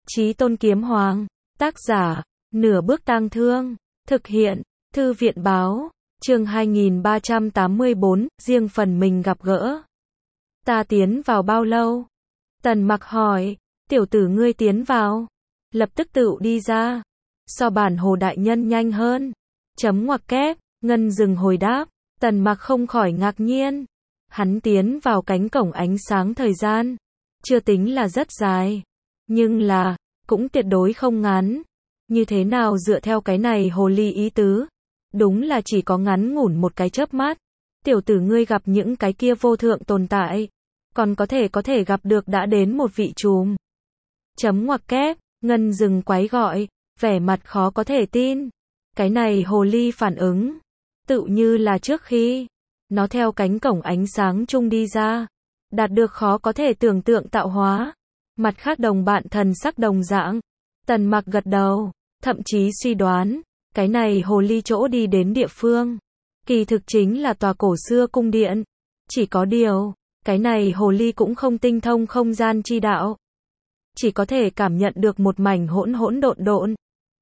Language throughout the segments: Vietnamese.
Chí Tôn Kiếm Hoàng. Tác giả, Nửa Bước Tang Thương. Thực hiện, Thư viện Báo. Chương 2384, riêng phần mình gặp gỡ. Ta tiến vào bao lâu? Tần Mặc hỏi. Tiểu tử ngươi tiến vào. Lập tức tự đi ra. So bản Hồ đại nhân nhanh hơn. Chấm ngoặc kép, Ngân Dừng hồi đáp. Tần Mặc không khỏi ngạc nhiên. Hắn tiến vào cánh cổng ánh sáng thời gian. Chưa tính là rất dài. Nhưng là, cũng tuyệt đối không ngắn. Như thế nào dựa theo cái này hồ ly ý tứ? Đúng là chỉ có ngắn ngủn một cái chớp mắt. Tiểu tử ngươi gặp những cái kia vô thượng tồn tại. Còn có thể gặp được đã đến một vị trùm. Chấm ngoặc kép, Ngân Dừng quái gọi, vẻ mặt khó có thể tin. Cái này hồ ly phản ứng. Tự như là trước khi nó theo cánh cổng ánh sáng chung đi ra. Đạt được khó có thể tưởng tượng tạo hóa. Mặt khác đồng bạn thần sắc đồng dạng. Tần Mặc gật đầu, thậm chí suy đoán, cái này hồ ly chỗ đi đến địa phương. Kỳ thực chính là tòa cổ xưa cung điện. Chỉ có điều, cái này hồ ly cũng không tinh thông không gian chi đạo. Chỉ có thể cảm nhận được một mảnh hỗn hỗn độn độn.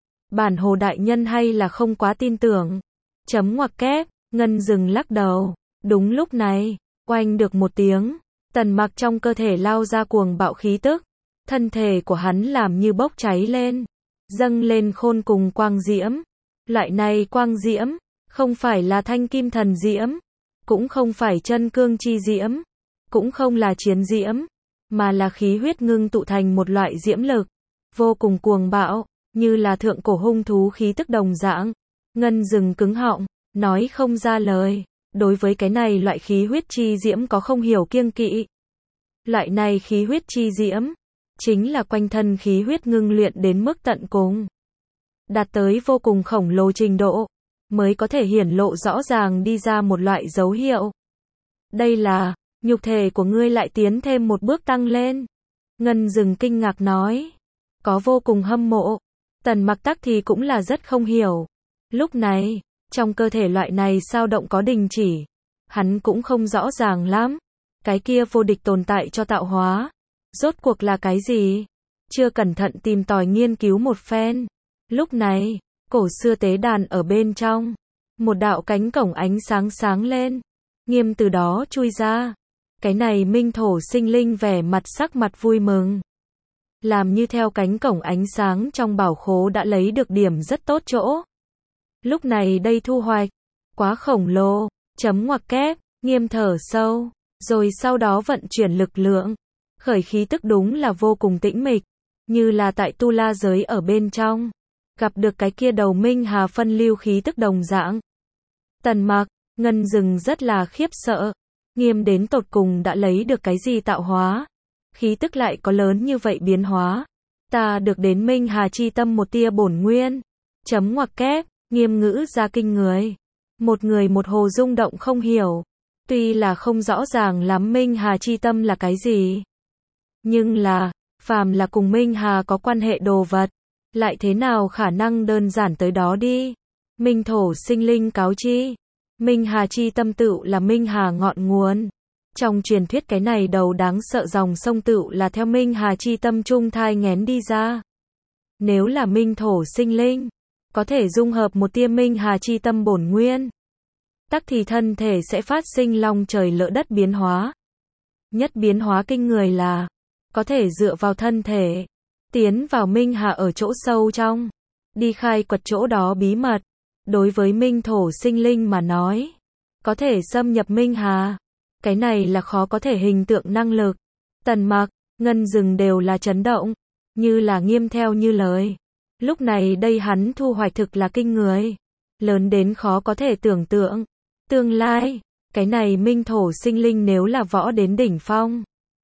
Bản Hồ đại nhân hay là không quá tin tưởng. Chấm ngoặc kép, Ngân Dừng lắc đầu. Đúng lúc này, oanh được một tiếng. Tần Mặc trong cơ thể lao ra cuồng bạo khí tức. Thân thể của hắn làm như bốc cháy lên. Dâng lên khôn cùng quang diễm. Loại này quang diễm, không phải là thanh kim thần diễm. Cũng không phải chân cương chi diễm. Cũng không là chiến diễm. Mà là khí huyết ngưng tụ thành một loại diễm lực. Vô cùng cuồng bạo, như là thượng cổ hung thú khí tức đồng dạng. Ngân Dừng cứng họng, nói không ra lời. Đối với cái này loại khí huyết chi diễm có không hiểu kiêng kỵ. Loại này khí huyết chi diễm, chính là quanh thân khí huyết ngưng luyện đến mức tận cùng. Đạt tới vô cùng khổng lồ trình độ, mới có thể hiển lộ rõ ràng đi ra một loại dấu hiệu. Đây là, nhục thể của ngươi lại tiến thêm một bước tăng lên. Ngân Dừng kinh ngạc nói. Có vô cùng hâm mộ. Tần Mặc tắc thì cũng là rất không hiểu. Lúc này, trong cơ thể loại này sao động có đình chỉ. Hắn cũng không rõ ràng lắm. Cái kia vô địch tồn tại cho tạo hóa. Rốt cuộc là cái gì? Chưa cẩn thận tìm tòi nghiên cứu một phen. Lúc này, cổ xưa tế đàn ở bên trong. Một đạo cánh cổng ánh sáng sáng lên. Nghiêm từ đó chui ra. Cái này minh thổ sinh linh vẻ mặt sắc mặt vui mừng. Làm như theo cánh cổng ánh sáng trong bảo khố đã lấy được điểm rất tốt chỗ. Lúc này đây thu hoạch. Quá khổng lồ. Chấm ngoặc kép, Nghiêm thở sâu. Rồi sau đó vận chuyển lực lượng. Khởi khí tức đúng là vô cùng tĩnh mịch. Như là tại tu la giới ở bên trong. Gặp được cái kia đầu minh hà phân lưu khí tức đồng dạng. Tần Mặc, Ngân Dừng rất là khiếp sợ. Nghiêm đến tột cùng đã lấy được cái gì tạo hóa. Khí tức lại có lớn như vậy biến hóa. Ta được đến minh hà chi tâm một tia bổn nguyên. Chấm ngoặc kép, Nghiêm ngữ ra kinh người. Một người một hồ rung động không hiểu. Tuy là không rõ ràng lắm minh hà chi tâm là cái gì. Nhưng là, phàm là cùng minh hà có quan hệ đồ vật. Lại thế nào khả năng đơn giản tới đó đi. Minh thổ sinh linh cáo chi. Minh hà chi tâm tựu là minh hà ngọn nguồn. Trong truyền thuyết cái này đầu đáng sợ dòng sông tựu là theo minh hà chi tâm trung thai nghén đi ra. Nếu là minh thổ sinh linh, có thể dung hợp một tia minh hà chi tâm bổn nguyên. Tắc thì thân thể sẽ phát sinh long trời lỡ đất biến hóa. Nhất biến hóa kinh người là, có thể dựa vào thân thể, tiến vào minh hà ở chỗ sâu trong, đi khai quật chỗ đó bí mật. Đối với minh thổ sinh linh mà nói, có thể xâm nhập minh hà. Cái này là khó có thể hình tượng năng lực. Tần Mặc, Ngân Dừng đều là chấn động, như là Nghiêm theo như lời. Lúc này đây hắn thu hoạch thực là kinh người, lớn đến khó có thể tưởng tượng. Tương lai, cái này minh thổ sinh linh nếu là võ đến đỉnh phong.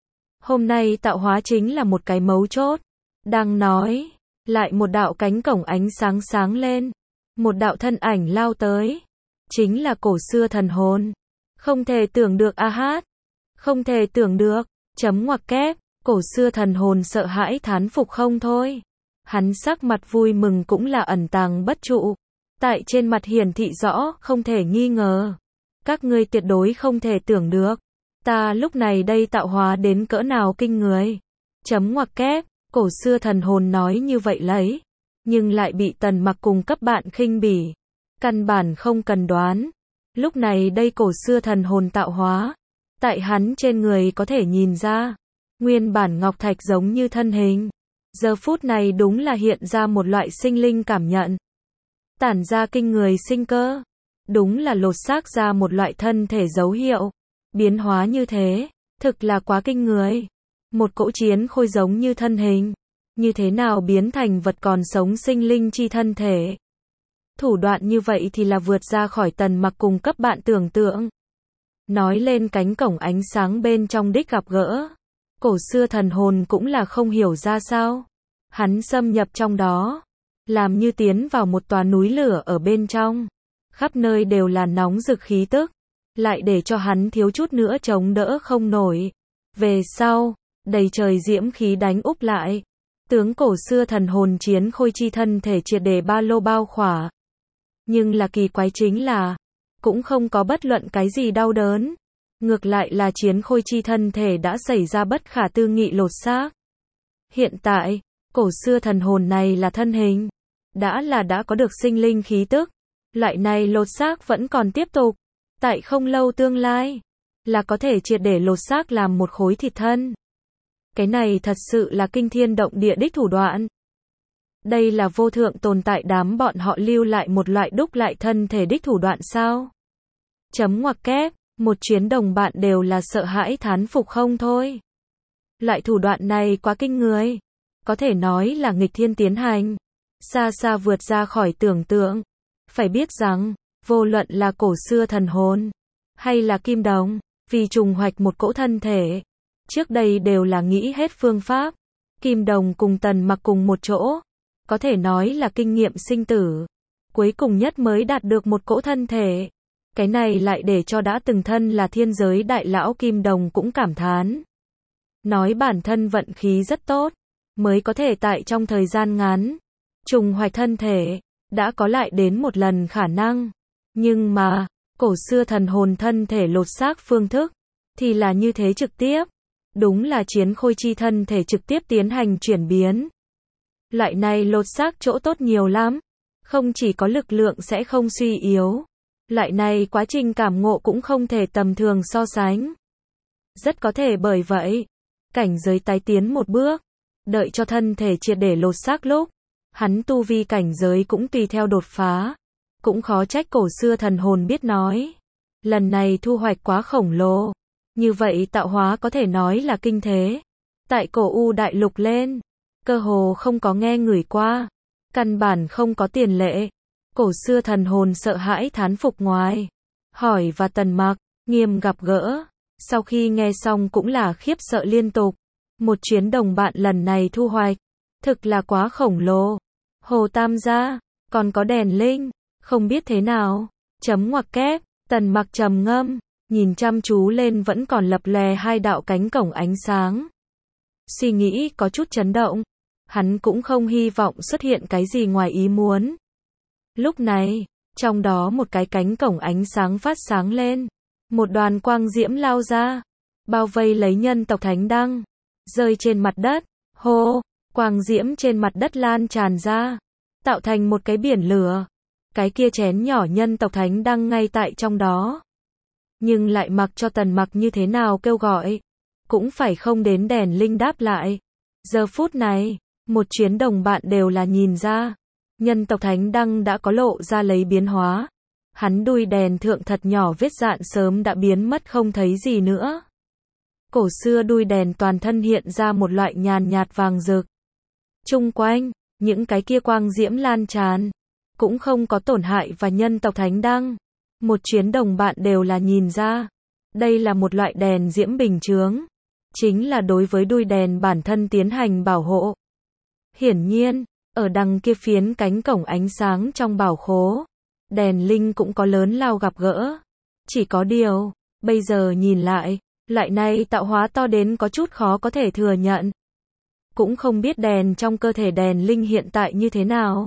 Hôm nay tạo hóa chính là một cái mấu chốt. Đang nói, lại một đạo cánh cổng ánh sáng sáng lên. Một đạo thân ảnh lao tới. Chính là cổ xưa thần hồn. Không thể tưởng được a hát. Không thể tưởng được. Chấm ngoặc kép, cổ xưa thần hồn sợ hãi thán phục không thôi. Hắn sắc mặt vui mừng cũng là ẩn tàng bất trụ. Tại trên mặt hiển thị rõ, không thể nghi ngờ. Các ngươi tuyệt đối không thể tưởng được. Ta lúc này đây tạo hóa đến cỡ nào kinh người. Chấm ngoặc kép, Cổ xưa thần hồn nói như vậy lấy, nhưng lại bị Tần Mặc cùng cấp bạn khinh bỉ. Căn bản không cần đoán. Lúc này đây cổ xưa thần hồn tạo hóa, tại hắn trên người có thể nhìn ra, nguyên bản ngọc thạch giống như thân hình. Giờ phút này đúng là hiện ra một loại sinh linh cảm nhận. Tản ra kinh người sinh cơ. Đúng là lột xác ra một loại thân thể dấu hiệu. Biến hóa như thế, thực là quá kinh người. Một cỗ chiến khôi giống như thân hình. Như thế nào biến thành vật còn sống sinh linh chi thân thể. Thủ đoạn như vậy thì là vượt ra khỏi Tần Mặc cùng cấp bạn tưởng tượng. Nói lên cánh cổng ánh sáng bên trong đích gặp gỡ. Cổ xưa thần hồn cũng là không hiểu ra sao. Hắn xâm nhập trong đó, làm như tiến vào một tòa núi lửa ở bên trong. Khắp nơi đều là nóng rực khí tức, lại để cho hắn thiếu chút nữa chống đỡ không nổi. Về sau, đầy trời diễm khí đánh úp lại. Tướng cổ xưa thần hồn chiến khôi chi thân thể triệt để ba lô bao khỏa. Nhưng là kỳ quái chính là, cũng không có bất luận cái gì đau đớn. Ngược lại là chiến khôi chi thân thể đã xảy ra bất khả tư nghị lột xác. Hiện tại, cổ xưa thần hồn này là thân hình. Đã có được sinh linh khí tức. Loại này lột xác vẫn còn tiếp tục. Tại không lâu tương lai, là có thể triệt để lột xác làm một khối thịt thân. Cái này thật sự là kinh thiên động địa đích thủ đoạn. Đây là vô thượng tồn tại đám bọn họ lưu lại một loại đúc lại thân thể đích thủ đoạn sao? Chấm ngoặc kép, một chuyến đồng bạn đều là sợ hãi thán phục không thôi. Loại thủ đoạn này quá kinh người. Có thể nói là nghịch thiên tiến hành. Xa xa vượt ra khỏi tưởng tượng. Phải biết rằng, vô luận là cổ xưa thần hồn, hay là kim đồng, vì trùng hoạch một cỗ thân thể. Trước đây đều là nghĩ hết phương pháp. Kim đồng cùng Tần Mặc cùng một chỗ. Có thể nói là kinh nghiệm sinh tử. Cuối cùng nhất mới đạt được một cỗ thân thể. Cái này lại để cho đã từng thân là thiên giới đại lão kim đồng cũng cảm thán. Nói bản thân vận khí rất tốt. Mới có thể tại trong thời gian ngắn. Trùng hoạch thân thể. Đã có lại đến một lần khả năng. Nhưng mà, cổ xưa thần hồn thân thể lột xác phương thức. Thì là như thế trực tiếp. Đúng là chiến khôi chi thân thể trực tiếp tiến hành chuyển biến. Loại này lột xác chỗ tốt nhiều lắm. Không chỉ có lực lượng sẽ không suy yếu. Loại này quá trình cảm ngộ cũng không thể tầm thường so sánh. Rất có thể bởi vậy, cảnh giới tái tiến một bước. Đợi cho thân thể triệt để lột xác lúc. Hắn tu vi cảnh giới cũng tùy theo đột phá. Cũng khó trách cổ xưa thần hồn biết nói. Lần này thu hoạch quá khổng lồ. Như vậy tạo hóa có thể nói là kinh thế. Tại cổ U đại lục lên. Cơ hồ không có nghe ngửi qua. Căn bản không có tiền lệ. Cổ xưa thần hồn sợ hãi thán phục ngoài. Hỏi và Tần Mặc, nghiêm gặp gỡ. Sau khi nghe xong cũng là khiếp sợ liên tục. Một chuyến đồng bạn lần này thu hoạch. Thực là quá khổng lồ. Hồ Tam gia, còn có đèn linh. Không biết thế nào. Chấm ngoặc kép, Tần Mặc trầm ngâm. Nhìn chăm chú lên vẫn còn lập lè hai đạo cánh cổng ánh sáng. Suy nghĩ có chút chấn động. Hắn cũng không hy vọng xuất hiện cái gì ngoài ý muốn. Lúc này, trong đó một cái cánh cổng ánh sáng phát sáng lên. Một đoàn quang diễm lao ra. Bao vây lấy nhân tộc Thánh Đăng. Rơi trên mặt đất. Hô, quang diễm trên mặt đất lan tràn ra. Tạo thành một cái biển lửa. Cái kia chén nhỏ nhân tộc Thánh Đăng ngay tại trong đó. Nhưng lại mặc cho Tần Mặc như thế nào kêu gọi. Cũng phải không đến đèn linh đáp lại. Giờ phút này, một chuyến đồng bạn đều là nhìn ra. Nhân tộc Thánh Đăng đã có lộ ra lấy biến hóa. Hắn đuôi đèn thượng thật nhỏ vết dạn sớm đã biến mất không thấy gì nữa. Cổ xưa đuôi đèn toàn thân hiện ra một loại nhàn nhạt vàng rực. Chung quanh, những cái kia quang diễm lan tràn. Cũng không có tổn hại và nhân tộc Thánh Đăng. Một chuyến đồng bạn đều là nhìn ra. Đây là một loại đèn diễm bình chướng. Chính là đối với đuôi đèn bản thân tiến hành bảo hộ. Hiển nhiên, ở đằng kia phiến cánh cổng ánh sáng trong bảo khố. Đèn linh cũng có lớn lao gặp gỡ. Chỉ có điều, bây giờ nhìn lại, loại này tạo hóa to đến có chút khó có thể thừa nhận. Cũng không biết đèn trong cơ thể đèn linh hiện tại như thế nào.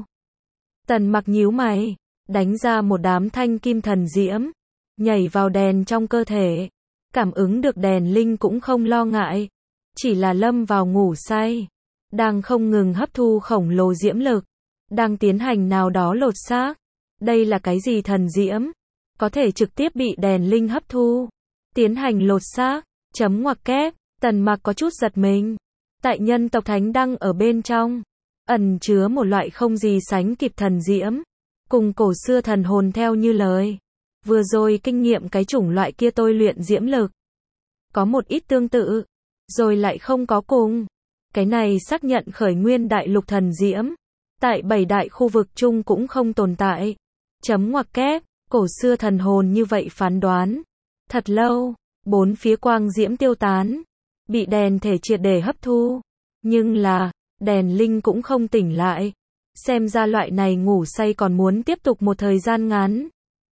Tần Mặc nhíu mày. Đánh ra một đám thanh kim thần diễm. Nhảy vào đèn trong cơ thể. Cảm ứng được đèn linh cũng không lo ngại. Chỉ là lâm vào ngủ say. đang không ngừng hấp thu khổng lồ diễm lực, đang tiến hành nào đó lột xác. Đây là cái gì thần diễm? Có thể trực tiếp bị đèn linh hấp thu, tiến hành lột xác, chấm ngoặc kép, Tần Mặc có chút giật mình. Tại nhân tộc thánh đăng ở bên trong, ẩn chứa một loại không gì sánh kịp thần diễm, cùng cổ xưa thần hồn theo như lời. Vừa rồi kinh nghiệm cái chủng loại kia tôi luyện diễm lực. Có một ít tương tự, rồi lại không có cùng. Cái này xác nhận khởi nguyên đại lục thần diễm. Tại 7 đại khu vực chung cũng không tồn tại. Chấm ngoặc kép, cổ xưa thần hồn như vậy phán đoán. Thật lâu, bốn phía quang diễm tiêu tán, bị đèn thể triệt để hấp thu. Nhưng là, đèn linh cũng không tỉnh lại. Xem ra loại này ngủ say còn muốn tiếp tục một thời gian ngắn.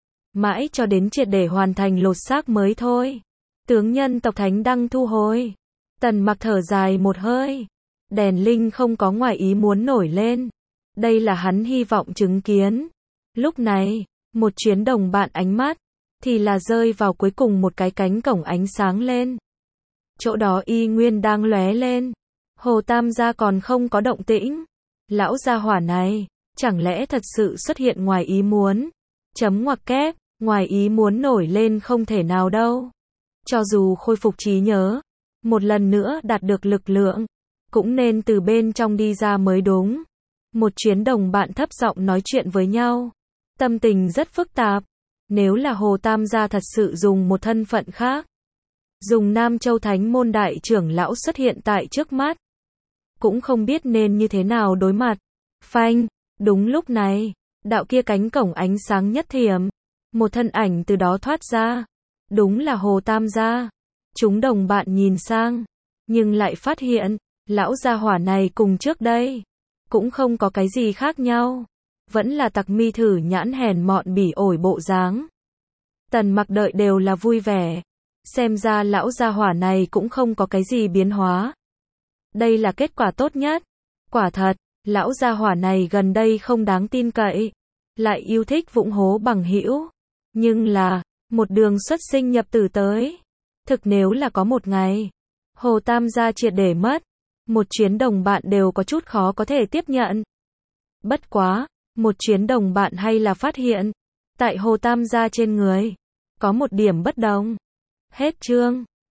Mãi cho đến triệt để hoàn thành lột xác mới thôi. Tướng nhân tộc thánh đăng thu hồi. Tần Mặc thở dài một hơi. Đèn linh không có ngoài ý muốn nổi lên. Đây là hắn hy vọng chứng kiến. Lúc này, một chuyến đồng bạn ánh mắt, thì là rơi vào cuối cùng một cái cánh cổng ánh sáng lên. Chỗ đó y nguyên đang lóe lên. Hồ Tam gia còn không có động tĩnh. Lão gia hỏa này, chẳng lẽ thật sự xuất hiện ngoài ý muốn? Chấm ngoặc kép, ngoài ý muốn nổi lên không thể nào đâu. Cho dù khôi phục trí nhớ, một lần nữa đạt được lực lượng, cũng nên từ bên trong đi ra mới đúng. Một chuyến đồng bạn thấp giọng nói chuyện với nhau. Tâm tình rất phức tạp. Nếu là Hồ Tam gia thật sự dùng một thân phận khác, dùng Nam Châu Thánh môn đại trưởng lão xuất hiện tại trước mắt, cũng không biết nên như thế nào đối mặt. Phanh, đúng lúc này, đạo kia cánh cổng ánh sáng nhất thiểm, một thân ảnh từ đó thoát ra. Đúng là Hồ Tam gia. Chúng đồng bạn nhìn sang, nhưng lại phát hiện, lão gia hỏa này cùng trước đây cũng không có cái gì khác nhau, vẫn là tặc mi thử nhãn hèn mọn bỉ ổi bộ dáng. Tần Mặc đợi đều là vui vẻ, xem ra lão gia hỏa này cũng không có cái gì biến hóa. Đây là kết quả tốt nhất. Quả thật, lão gia hỏa này gần đây không đáng tin cậy, lại yêu thích vụng hố bằng hữu, nhưng là một đường xuất sinh nhập tử tới. Thực nếu là có một ngày Hồ Tam gia triệt để mất, một chuyến đồng bạn đều có chút khó có thể tiếp nhận. Bất quá, một chuyến đồng bạn hay là phát hiện, tại Hồ Tam gia trên người có một điểm bất đồng. Hết chương.